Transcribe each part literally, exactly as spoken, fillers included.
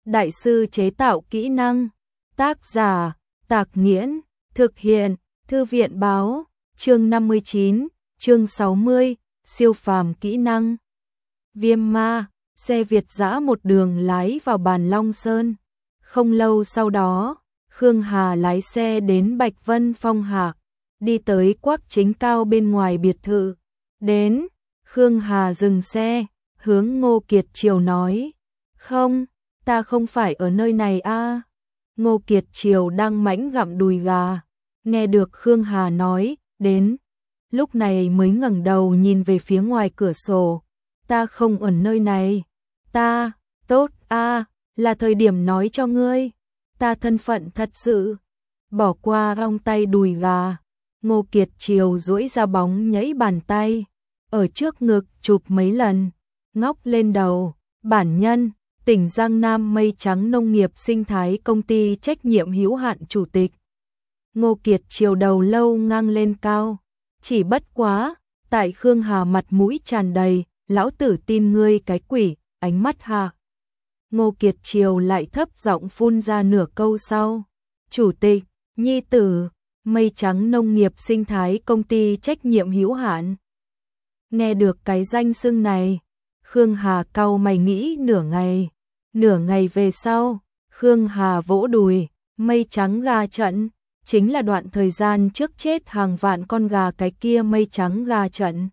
đại sư chế tạo kỹ năng. Tác giả, Tạc Nghiễn, thực hiện, Thư viện Báo, chương năm mươi chín, chương sáu mươi, siêu phàm kỹ năng. Viêm ma, xe Việt dã một đường lái vào Bàn Long Sơn. Không lâu sau đó, Khương Hà lái xe đến Bạch Vân Phong Hạ, đi tới Quắc Chính Cao bên ngoài biệt thự. Đến, Khương Hà dừng xe, hướng Ngô Kiệt Triều nói, không, ta không phải ở nơi này a. Ngô Kiệt Triều đang mãnh gặm đùi gà, nghe được Khương Hà nói, đến, lúc này mới ngẩng đầu nhìn về phía ngoài cửa sổ, ta không ở nơi này, ta, tốt a, là thời điểm nói cho ngươi, ta thân phận thật sự, bỏ qua ong tay đùi gà. Ngô Kiệt Triều duỗi ra bóng nhảy bàn tay, ở trước ngực chụp mấy lần, ngóc lên đầu, bản nhân, tỉnh Giang Nam Mây Trắng Nông nghiệp Sinh thái Công ty trách nhiệm hữu hạn chủ tịch. Ngô Kiệt Triều đầu lâu ngang lên cao, chỉ bất quá, tại Khương Hà mặt mũi tràn đầy, lão tử tin ngươi cái quỷ, ánh mắt hạ. Ngô Kiệt Triều lại thấp giọng phun ra nửa câu sau, chủ tịch, nhi tử, Mây Trắng Nông nghiệp Sinh thái Công ty trách nhiệm hữu hạn. Nghe được cái danh xưng này, Khương Hà cau mày nghĩ nửa ngày, nửa ngày về sau, Khương Hà vỗ đùi, Mây Trắng gà trận, chính là đoạn thời gian trước chết hàng vạn con gà cái kia Mây Trắng gà trận.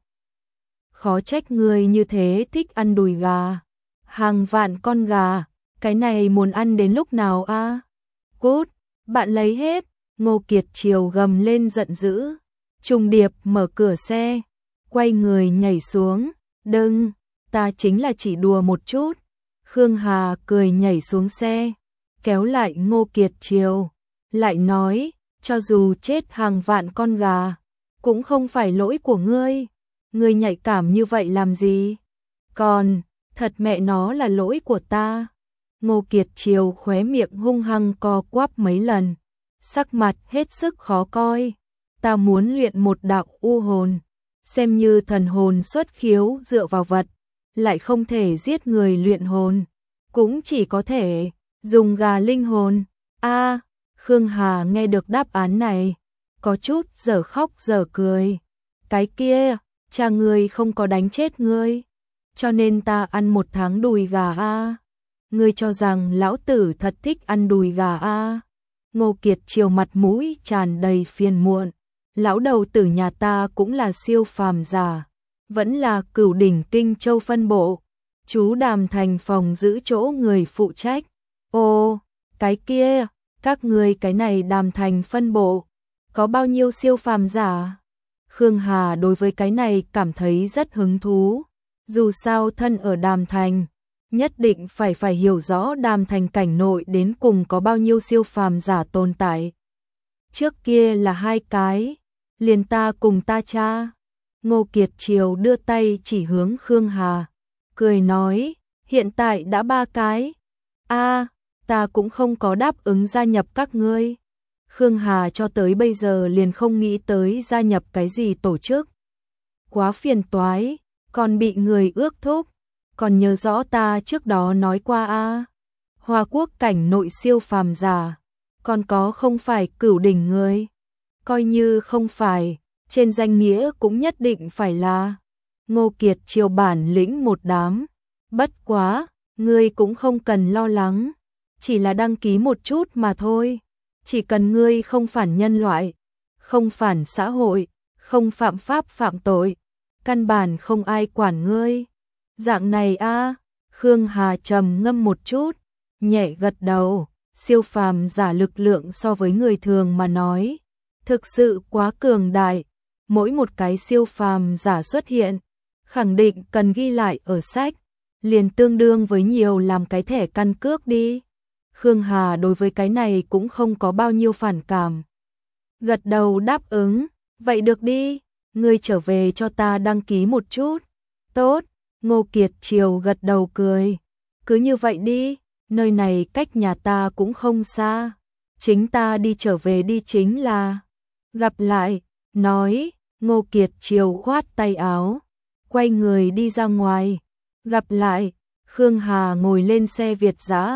Khó trách người như thế thích ăn đùi gà, hàng vạn con gà, cái này muốn ăn đến lúc nào a? À? Cút, bạn lấy hết. Ngô Kiệt Triều gầm lên giận dữ, trùng điệp mở cửa xe, quay người nhảy xuống, đừng, ta chính là chỉ đùa một chút. Khương Hà cười nhảy xuống xe, kéo lại Ngô Kiệt Triều, lại nói, cho dù chết hàng vạn con gà, cũng không phải lỗi của ngươi, ngươi nhạy cảm như vậy làm gì? Còn, thật mẹ nó là lỗi của ta. Ngô Kiệt Triều khóe miệng hung hăng co quắp mấy lần, sắc mặt hết sức khó coi. Ta muốn luyện một đạo u hồn, xem như thần hồn xuất khiếu dựa vào vật, lại không thể giết người luyện hồn, cũng chỉ có thể dùng gà linh hồn. A, à, Khương Hà nghe được đáp án này, có chút dở khóc dở cười. Cái kia, cha ngươi không có đánh chết ngươi, cho nên ta ăn một tháng đùi gà a. À. Ngươi cho rằng lão tử thật thích ăn đùi gà a? À. Ngô Kiệt Triều mặt mũi tràn đầy phiền muộn, lão đầu tử nhà ta cũng là siêu phàm giả, vẫn là Cửu đỉnh Kinh Châu phân bộ, chú Đàm Thành phòng giữ chỗ người phụ trách. Ô, cái kia, các ngươi cái này Đàm Thành phân bộ, có bao nhiêu siêu phàm giả? Khương Hà đối với cái này cảm thấy rất hứng thú, dù sao thân ở Đàm Thành, nhất định phải phải hiểu rõ Đàm Thành cảnh nội đến cùng có bao nhiêu siêu phàm giả tồn tại. Trước kia là hai cái, liền ta cùng ta cha. Ngô Kiệt Triều đưa tay chỉ hướng Khương Hà, cười nói, hiện tại đã ba cái. A, à, ta cũng không có đáp ứng gia nhập các ngươi. Khương Hà cho tới bây giờ liền không nghĩ tới gia nhập cái gì tổ chức. Quá phiền toái, còn bị người ước thúc. Còn nhớ rõ ta trước đó nói qua a, à? Hoa Quốc cảnh nội siêu phàm giả, còn có không phải Cửu đỉnh người, coi như không phải, trên danh nghĩa cũng nhất định phải là. Ngô Kiệt Triều bản lĩnh một đám, bất quá, ngươi cũng không cần lo lắng, chỉ là đăng ký một chút mà thôi, chỉ cần ngươi không phản nhân loại, không phản xã hội, không phạm pháp phạm tội, căn bản không ai quản ngươi. Dạng này a. À, Khương Hà trầm ngâm một chút, nhẹ gật đầu, siêu phàm giả lực lượng so với người thường mà nói, thực sự quá cường đại, mỗi một cái siêu phàm giả xuất hiện, khẳng định cần ghi lại ở sách, liền tương đương với nhiều làm cái thẻ căn cước đi. Khương Hà đối với cái này cũng không có bao nhiêu phản cảm. Gật đầu đáp ứng, vậy được đi, ngươi trở về cho ta đăng ký một chút. Tốt. Ngô Kiệt Triều gật đầu cười, cứ như vậy đi, nơi này cách nhà ta cũng không xa, chính ta đi trở về đi chính là. Gặp lại, nói, Ngô Kiệt Triều khoát tay áo, quay người đi ra ngoài. Gặp lại, Khương Hà ngồi lên xe Việt dã,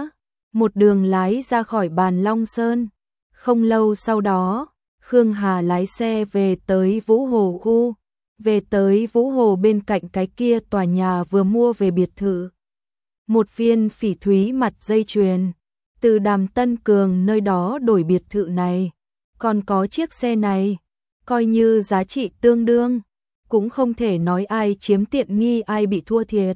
một đường lái ra khỏi Bàn Long Sơn. Không lâu sau đó, Khương Hà lái xe về tới Vũ Hồ khu, về tới Vũ Hồ bên cạnh cái kia tòa nhà vừa mua về biệt thự. Một viên phỉ thúy mặt dây chuyền, từ Đàm Tân Cường nơi đó đổi biệt thự này, còn có chiếc xe này, coi như giá trị tương đương, cũng không thể nói ai chiếm tiện nghi ai bị thua thiệt.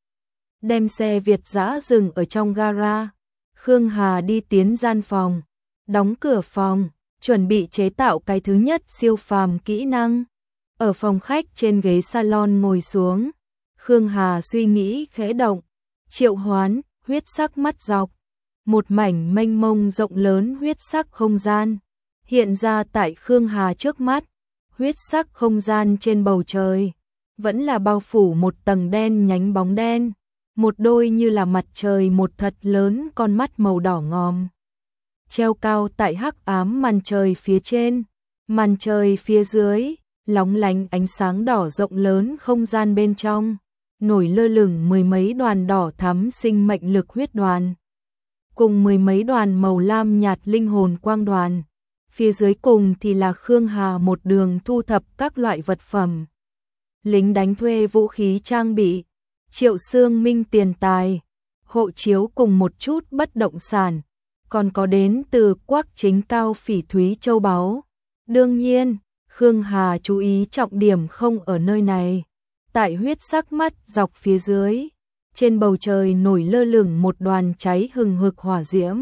Đem xe Việt dã dừng ở trong gara, Khương Hà đi tiến gian phòng, đóng cửa phòng, chuẩn bị chế tạo cái thứ nhất siêu phàm kỹ năng. Ở phòng khách trên ghế salon ngồi xuống, Khương Hà suy nghĩ khẽ động, triệu hoán, huyết sắc mắt dọc. Một mảnh mênh mông rộng lớn huyết sắc không gian, hiện ra tại Khương Hà trước mắt. Huyết sắc không gian trên bầu trời, vẫn là bao phủ một tầng đen nhánh bóng đen, một đôi như là mặt trời một thật lớn con mắt màu đỏ ngòm. Treo cao tại hắc ám màn trời phía trên, màn trời phía dưới, lóng lánh ánh sáng đỏ rộng lớn không gian bên trong, nổi lơ lửng mười mấy đoàn đỏ thắm sinh mệnh lực huyết đoàn, cùng mười mấy đoàn màu lam nhạt linh hồn quang đoàn. Phía dưới cùng thì là Khương Hà một đường thu thập các loại vật phẩm. Lính đánh thuê vũ khí trang bị, Triệu Xương Minh tiền tài, hộ chiếu cùng một chút bất động sản, còn có đến từ Quắc Chính Cao phỉ thúy châu báu. Đương nhiên, Khương Hà chú ý trọng điểm không ở nơi này. Tại huyết sắc mắt dọc phía dưới, trên bầu trời nổi lơ lửng một đoàn cháy hừng hực hỏa diễm.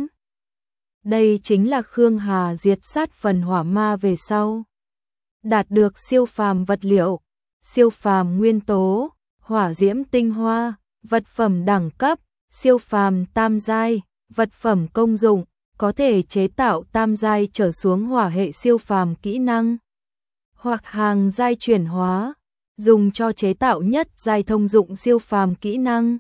Đây chính là Khương Hà diệt sát phần hỏa ma về sau, đạt được siêu phàm vật liệu, siêu phàm nguyên tố, hỏa diễm tinh hoa, vật phẩm đẳng cấp, siêu phàm tam giai, vật phẩm công dụng, có thể chế tạo tam giai trở xuống hỏa hệ siêu phàm kỹ năng, hoặc hàng giai chuyển hóa, dùng cho chế tạo nhất giai thông dụng siêu phàm kỹ năng.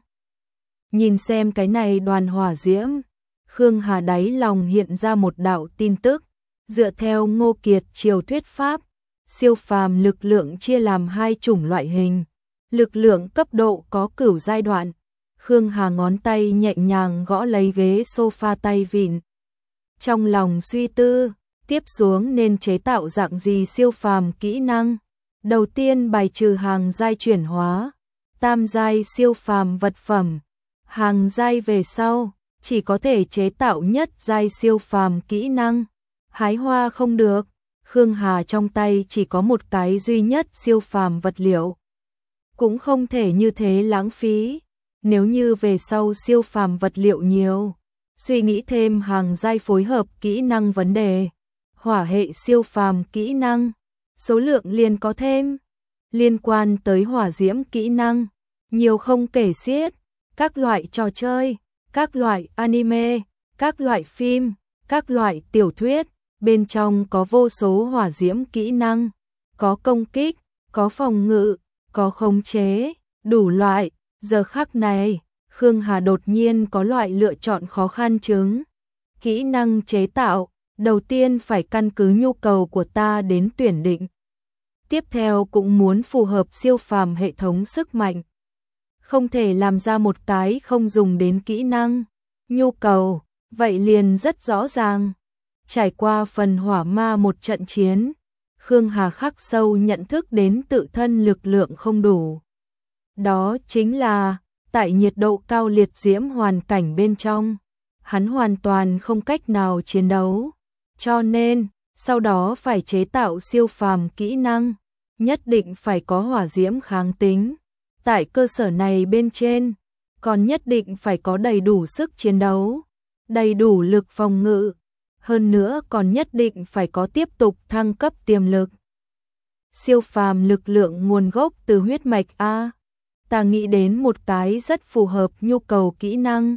Nhìn xem cái này đoàn hỏa diễm, Khương Hà đáy lòng hiện ra một đạo tin tức, dựa theo Ngô Kiệt Triều thuyết pháp, siêu phàm lực lượng chia làm hai chủng loại hình, lực lượng cấp độ có cửu giai đoạn. Khương Hà ngón tay nhẹ nhàng gõ lấy ghế sofa tay vịn. Trong lòng suy tư, tiếp xuống nên chế tạo dạng gì siêu phàm kỹ năng. Đầu tiên bài trừ hàng giai chuyển hóa, tam giai siêu phàm vật phẩm, hàng giai về sau chỉ có thể chế tạo nhất giai siêu phàm kỹ năng. Hái hoa không được, Khương Hà trong tay chỉ có một cái duy nhất siêu phàm vật liệu, cũng không thể như thế lãng phí. Nếu như về sau siêu phàm vật liệu nhiều, suy nghĩ thêm hàng giai phối hợp kỹ năng vấn đề, hỏa hệ siêu phàm kỹ năng, số lượng liền có thêm. Liên quan tới hỏa diễm kỹ năng, nhiều không kể xiết, các loại trò chơi, các loại anime, các loại phim, các loại tiểu thuyết, bên trong có vô số hỏa diễm kỹ năng, có công kích, có phòng ngự, có khống chế, đủ loại. Giờ khắc này, Khương Hà đột nhiên có loại lựa chọn khó khăn chứng. Kỹ năng chế tạo, đầu tiên phải căn cứ nhu cầu của ta đến tuyển định. Tiếp theo cũng muốn phù hợp siêu phàm hệ thống sức mạnh. Không thể làm ra một cái không dùng đến kỹ năng. Nhu cầu, vậy liền rất rõ ràng. Trải qua phần hỏa ma một trận chiến, Khương Hà khắc sâu nhận thức đến tự thân lực lượng không đủ. Đó chính là, tại nhiệt độ cao liệt diễm hoàn cảnh bên trong, hắn hoàn toàn không cách nào chiến đấu. Cho nên, sau đó phải chế tạo siêu phàm kỹ năng, nhất định phải có hỏa diễm kháng tính. Tại cơ sở này bên trên, còn nhất định phải có đầy đủ sức chiến đấu, đầy đủ lực phòng ngự, hơn nữa còn nhất định phải có tiếp tục thăng cấp tiềm lực. Siêu phàm lực lượng nguồn gốc từ huyết mạch A. Ta nghĩ đến một cái rất phù hợp nhu cầu kỹ năng.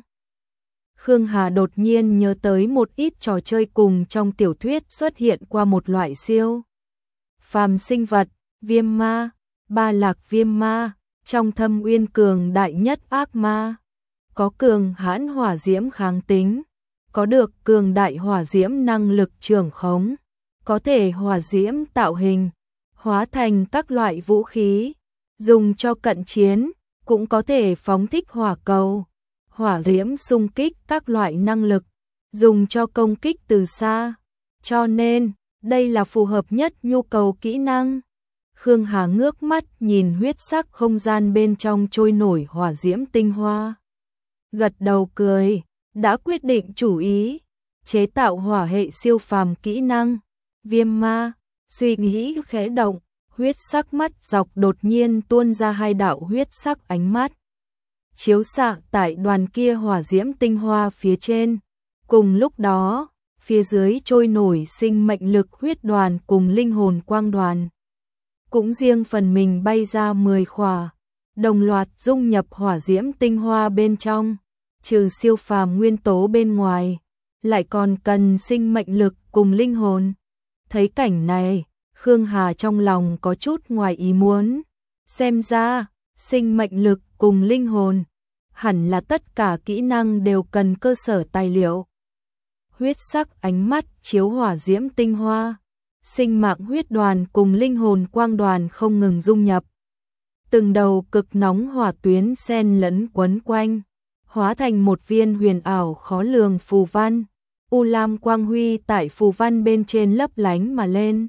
Khương Hà đột nhiên nhớ tới một ít trò chơi cùng trong tiểu thuyết xuất hiện qua một loại siêu phàm sinh vật, viêm ma, ba lạc viêm ma, trong thâm uyên cường đại nhất ác ma. Có cường hãn hỏa diễm kháng tính, có được cường đại hỏa diễm năng lực trường khống, có thể hỏa diễm tạo hình, hóa thành các loại vũ khí, dùng cho cận chiến, cũng có thể phóng thích hỏa cầu, hỏa diễm xung kích các loại năng lực, dùng cho công kích từ xa. Cho nên, đây là phù hợp nhất nhu cầu kỹ năng. Khương Hà ngước mắt nhìn huyết sắc không gian bên trong trôi nổi hỏa diễm tinh hoa. Gật đầu cười, đã quyết định chủ ý, chế tạo hỏa hệ siêu phàm kỹ năng. Viêm ma, suy nghĩ khẽ động, huyết sắc mắt dọc đột nhiên tuôn ra hai đạo huyết sắc ánh mắt. Chiếu xạ tại đoàn kia hỏa diễm tinh hoa phía trên. Cùng lúc đó, phía dưới trôi nổi sinh mệnh lực huyết đoàn cùng linh hồn quang đoàn. Cũng riêng phần mình bay ra mười khỏa, đồng loạt dung nhập hỏa diễm tinh hoa bên trong, trừ siêu phàm nguyên tố bên ngoài, lại còn cần sinh mệnh lực cùng linh hồn. Thấy cảnh này, Khương Hà trong lòng có chút ngoài ý muốn, xem ra, sinh mệnh lực cùng linh hồn, hẳn là tất cả kỹ năng đều cần cơ sở tài liệu. Huyết sắc ánh mắt chiếu hỏa diễm tinh hoa, sinh mạng huyết đoàn cùng linh hồn quang đoàn không ngừng dung nhập. Từng đầu cực nóng hỏa tuyến xen lẫn quấn quanh, hóa thành một viên huyền ảo khó lường phù văn. U lam quang huy tại phù văn bên trên lấp lánh mà lên.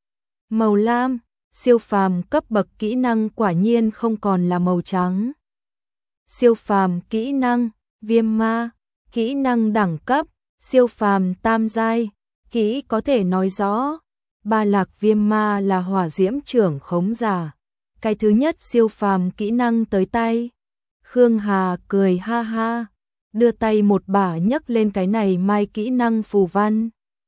Màu lam, siêu phàm cấp bậc kỹ năng quả nhiên không còn là màu trắng. Siêu phàm kỹ năng, viêm ma, kỹ năng đẳng cấp, siêu phàm tam giai, kỹ có thể nói rõ. Ba lạc viêm ma là hỏa diễm trưởng khống giả. Cái thứ nhất siêu phàm kỹ năng tới tay. Khương Hà cười ha ha, đưa tay một bả nhấc lên cái này mai kỹ năng phù văn.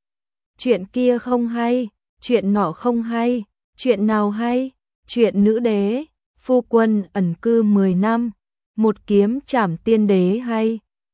Chuyện kia không hay, chuyện nọ không hay, chuyện nào hay, chuyện nữ đế, phu quân ẩn cư mười năm, một kiếm trảm tiên đế hay.